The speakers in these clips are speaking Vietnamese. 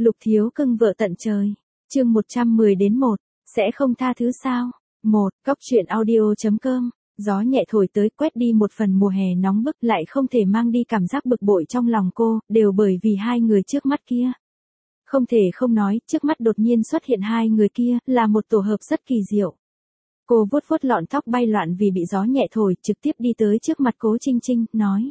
Lục thiếu cưng vợ tận trời. Chương 110-1, sẽ không tha thứ sao? 1. Góc truyện audio.com. Gió nhẹ thổi tới quét đi một phần mùa hè nóng bức, lại không thể mang đi cảm giác bực bội trong lòng cô, đều bởi vì hai người trước mắt kia. Không thể không nói, trước mắt đột nhiên xuất hiện hai người kia, là một tổ hợp rất kỳ diệu. Cô vuốt vuốt lọn tóc bay loạn vì bị gió nhẹ thổi, trực tiếp đi tới trước mặt Cố Trinh Trinh, nói.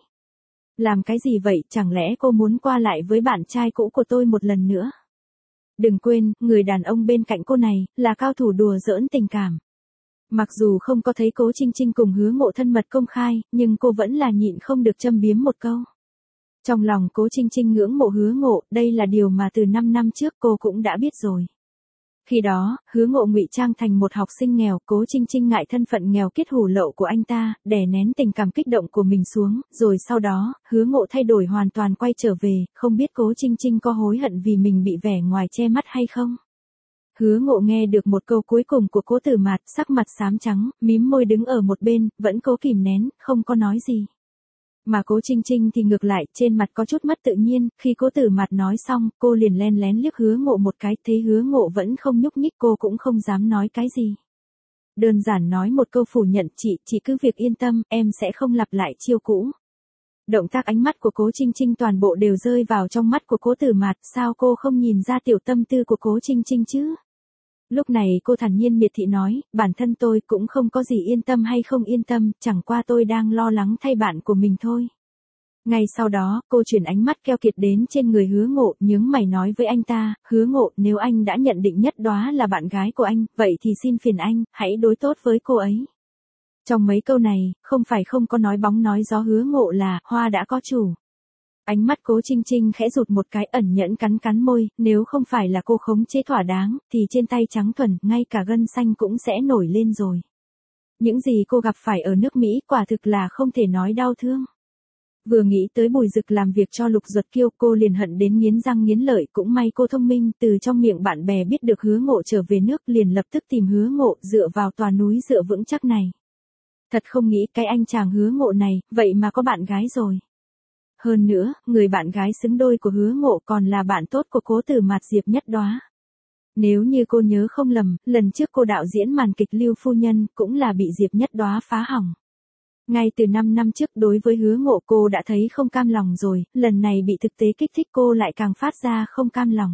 Làm cái gì vậy, chẳng lẽ cô muốn qua lại với bạn trai cũ của tôi một lần nữa? Đừng quên, người đàn ông bên cạnh cô này, là cao thủ đùa giỡn tình cảm. Mặc dù không có thấy Cố Trinh Trinh cùng Hứa Ngộ thân mật công khai, nhưng cô vẫn là nhịn không được châm biếm một câu. Trong lòng Cố Trinh Trinh ngưỡng mộ Hứa Ngộ, đây là điều mà từ 5 năm trước cô cũng đã biết rồi. Khi đó, Hứa Ngộ ngụy trang thành một học sinh nghèo, Cố Trinh Trinh ngại thân phận nghèo kết hủ lậu của anh ta, đè nén tình cảm kích động của mình xuống, rồi sau đó, Hứa Ngộ thay đổi hoàn toàn quay trở về, không biết Cố Trinh Trinh có hối hận vì mình bị vẻ ngoài che mắt hay không? Hứa Ngộ nghe được một câu cuối cùng của Cố Tử Mạt, sắc mặt xám trắng, mím môi đứng ở một bên, vẫn cố kìm nén, không có nói gì. Mà Cố Trinh Trinh thì ngược lại, trên mặt có chút mất tự nhiên, khi Cố Tử Mạt nói xong, cô liền len lén liếc Hứa Ngộ một cái, thấy Hứa Ngộ vẫn không nhúc nhích, cô cũng không dám nói cái gì. Đơn giản nói một câu phủ nhận, chị cứ việc yên tâm, em sẽ không lặp lại chiêu cũ. Động tác ánh mắt của Cố Trinh Trinh toàn bộ đều rơi vào trong mắt của Cố Tử Mạt, sao cô không nhìn ra tiểu tâm tư của Cố Trinh Trinh chứ? Lúc này cô thản nhiên miệt thị nói, bản thân tôi cũng không có gì yên tâm hay không yên tâm, chẳng qua tôi đang lo lắng thay bạn của mình thôi. Ngay sau đó, cô chuyển ánh mắt keo kiệt đến trên người Hứa Ngộ, nhướng mày nói với anh ta, Hứa Ngộ, nếu anh đã nhận định Nhất Đóa là bạn gái của anh, vậy thì xin phiền anh, hãy đối tốt với cô ấy. Trong mấy câu này, không phải không có nói bóng nói gió, Hứa Ngộ là, hoa đã có chủ. Ánh mắt Cố Trinh Trinh khẽ rụt một cái, ẩn nhẫn cắn môi, nếu không phải là cô khống chế thỏa đáng, thì trên tay trắng thuần, ngay cả gân xanh cũng sẽ nổi lên rồi. Những gì cô gặp phải ở nước Mỹ quả thực là không thể nói đau thương. Vừa nghĩ tới Bùi Dực làm việc cho Lục Duật Kiêu, cô liền hận đến nghiến răng nghiến lợi, cũng may cô thông minh, từ trong miệng bạn bè biết được Hứa Ngộ trở về nước, liền lập tức tìm Hứa Ngộ, dựa vào tòa núi dựa vững chắc này. Thật không nghĩ cái anh chàng Hứa Ngộ này, vậy mà có bạn gái rồi. Hơn nữa, người bạn gái xứng đôi của Hứa Ngộ còn là bạn tốt của Cố Tử Mạt, Diệp Nhất Đóa. Nếu như cô nhớ không lầm, lần trước cô đạo diễn màn kịch Lưu Phu Nhân cũng là bị Diệp Nhất Đóa phá hỏng. Ngay từ 5 năm trước đối với Hứa Ngộ cô đã thấy không cam lòng rồi, lần này bị thực tế kích thích cô lại càng phát ra không cam lòng.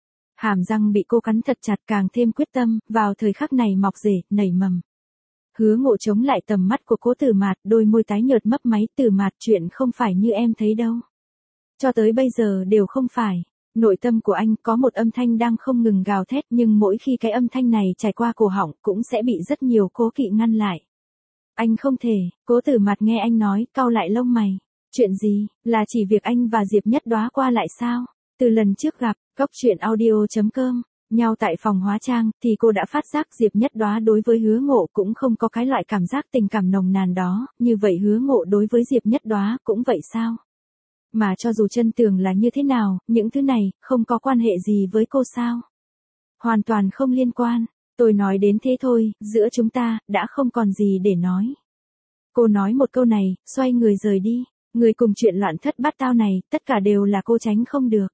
Hàm răng bị cô cắn thật chặt, càng thêm quyết tâm, vào thời khắc này mọc rễ, nảy mầm. Hứa Ngộ chống lại tầm mắt của Cố Tử Mạt, đôi môi tái nhợt mấp máy, Tử Mạt, chuyện không phải như em thấy đâu. Cho tới bây giờ đều không phải. Nội tâm của anh có một âm thanh đang không ngừng gào thét, nhưng mỗi khi cái âm thanh này trải qua cổ họng cũng sẽ bị rất nhiều cố kỵ ngăn lại. Anh không thể, Cố Tử Mạt nghe anh nói, cau lại lông mày. Chuyện gì, là chỉ việc anh và Diệp Nhất Đóa qua lại sao? Từ lần trước gặp, góc truyện audio.com. Nhau tại phòng hóa trang, thì cô đã phát giác Diệp Nhất Đóa đối với Hứa Ngộ cũng không có cái loại cảm giác tình cảm nồng nàn đó, như vậy Hứa Ngộ đối với Diệp Nhất Đóa cũng vậy sao? Mà cho dù chân tường là như thế nào, những thứ này, không có quan hệ gì với cô sao? Hoàn toàn không liên quan, tôi nói đến thế thôi, giữa chúng ta, đã không còn gì để nói. Cô nói một câu này, xoay người rời đi, người cùng chuyện loạn thất bát tao này, tất cả đều là cô tránh không được.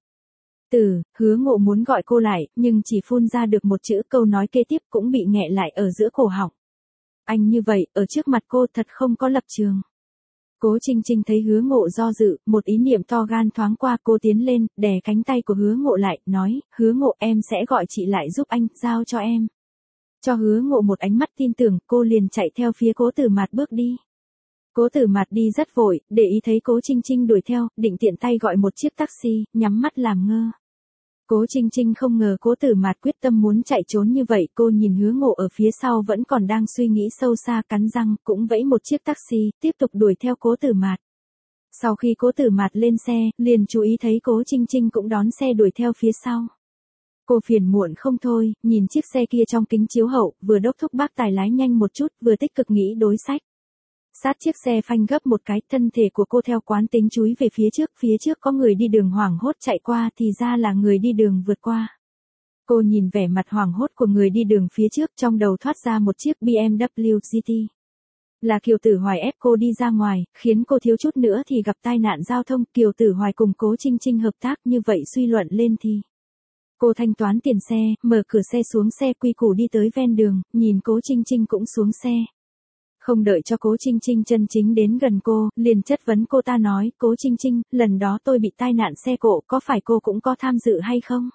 Hứa Ngộ muốn gọi cô lại, nhưng chỉ phun ra được một chữ, câu nói kế tiếp cũng bị nghẹ lại ở giữa cổ họng. Anh như vậy, ở trước mặt cô thật không có lập trường. Cố Trinh Trinh thấy Hứa Ngộ do dự, một ý niệm to gan thoáng qua, cô tiến lên, đè cánh tay của Hứa Ngộ lại, nói, Hứa Ngộ, em sẽ gọi chị lại giúp anh, giao cho em. Cho Hứa Ngộ một ánh mắt tin tưởng, cô liền chạy theo phía Cố Tử Mạt bước đi. Cố Tử Mạt đi rất vội, để ý thấy Cố Trinh Trinh đuổi theo, định tiện tay gọi một chiếc taxi, nhắm mắt làm ngơ. Cố Trinh Trinh không ngờ Cố Tử Mạt quyết tâm muốn chạy trốn như vậy, cô nhìn Hứa Ngộ ở phía sau vẫn còn đang suy nghĩ sâu xa, cắn răng, cũng vẫy một chiếc taxi, tiếp tục đuổi theo Cố Tử Mạt. Sau khi Cố Tử Mạt lên xe, liền chú ý thấy Cố Trinh Trinh cũng đón xe đuổi theo phía sau. Cô phiền muộn không thôi, nhìn chiếc xe kia trong kính chiếu hậu, vừa đốc thúc bác tài lái nhanh một chút, vừa tích cực nghĩ đối sách. Sát chiếc xe phanh gấp một cái, thân thể của cô theo quán tính chúi về phía trước có người đi đường hoảng hốt chạy qua, thì ra là người đi đường vượt qua. Cô nhìn vẻ mặt hoảng hốt của người đi đường phía trước, trong đầu thoát ra một chiếc BMW GT. Là Kiều Tử Hoài ép cô đi ra ngoài, khiến cô thiếu chút nữa thì gặp tai nạn giao thông. Kiều Tử Hoài cùng Cố Trinh Trinh hợp tác, như vậy suy luận lên thì Cô thanh toán tiền xe, mở cửa xe xuống xe quy củ đi tới ven đường, nhìn Cố Trinh Trinh cũng xuống xe. Không đợi cho Cố Trinh Trinh chân chính đến gần cô, liền chất vấn cô ta nói, Cố Trinh Trinh, lần đó tôi bị tai nạn xe cộ, có phải cô cũng có tham dự hay không?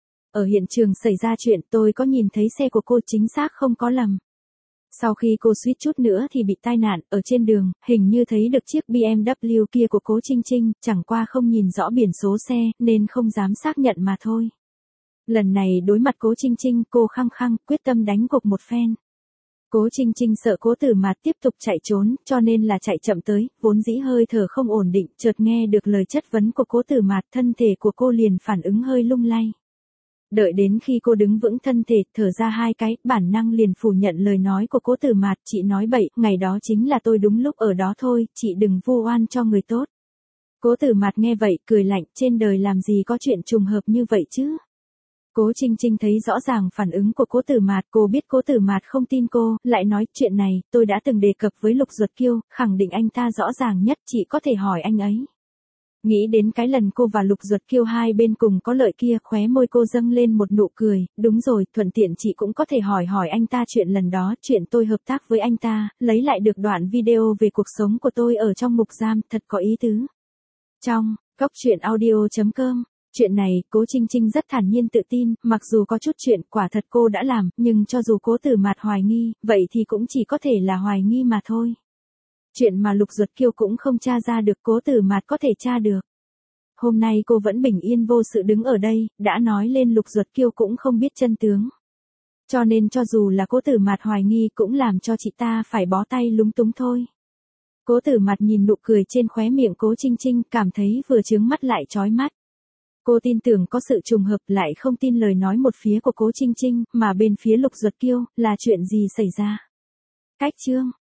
Ở hiện trường xảy ra chuyện tôi có nhìn thấy xe của cô chính xác không có lầm. Sau khi cô suýt chút nữa thì bị tai nạn, ở trên đường, hình như thấy được chiếc BMW kia của Cố Trinh Trinh, chẳng qua không nhìn rõ biển số xe, nên không dám xác nhận mà thôi. Lần này đối mặt Cố Trinh Trinh, cô khăng khăng, quyết tâm đánh gục một phen. Cố Trinh Trinh sợ Cố Tử Mạt tiếp tục chạy trốn, cho nên là chạy chậm tới, vốn dĩ hơi thở không ổn định, chợt nghe được lời chất vấn của Cố Tử Mạt, thân thể của cô liền phản ứng hơi lung lay. Đợi đến khi cô đứng vững thân thể, thở ra hai cái, bản năng liền phủ nhận lời nói của Cố Tử Mạt, chị nói bậy, ngày đó chính là tôi đúng lúc ở đó thôi, chị đừng vu oan cho người tốt. Cố Tử Mạt nghe vậy, cười lạnh, trên đời làm gì có chuyện trùng hợp như vậy chứ? Cố Trinh Trinh thấy rõ ràng phản ứng của Cố Tử Mạt, cô biết Cố Tử Mạt không tin cô, lại nói, chuyện này, tôi đã từng đề cập với Lục Duật Kiêu, khẳng định anh ta rõ ràng nhất, chị có thể hỏi anh ấy. Nghĩ đến cái lần cô và Lục Duật Kiêu hai bên cùng có lợi kia, khóe môi cô dâng lên một nụ cười, đúng rồi, thuận tiện chị cũng có thể hỏi anh ta chuyện lần đó, chuyện tôi hợp tác với anh ta, lấy lại được đoạn video về cuộc sống của tôi ở trong ngục giam, thật có ý tứ. Trong, góc truyện audio.com. Chuyện này, Cố Trinh Trinh rất thản nhiên tự tin, mặc dù có chút chuyện quả thật cô đã làm, nhưng cho dù Cố Tử Mạt hoài nghi, vậy thì cũng chỉ có thể là hoài nghi mà thôi. Chuyện mà Lục Duật Kiêu cũng không tra ra được, Cố Tử Mạt có thể tra được. Hôm nay cô vẫn bình yên vô sự đứng ở đây, đã nói lên Lục Duật Kiêu cũng không biết chân tướng. Cho nên cho dù là Cố Tử Mạt hoài nghi cũng làm cho chị ta phải bó tay lúng túng thôi. Cố Tử Mạt nhìn nụ cười trên khóe miệng Cố Trinh Trinh, cảm thấy vừa chướng mắt lại chói mắt. Cô tin tưởng có sự trùng hợp, lại không tin lời nói một phía của Cố Trinh Trinh, mà bên phía Lục Duật Kiêu, là chuyện gì xảy ra. Cách chương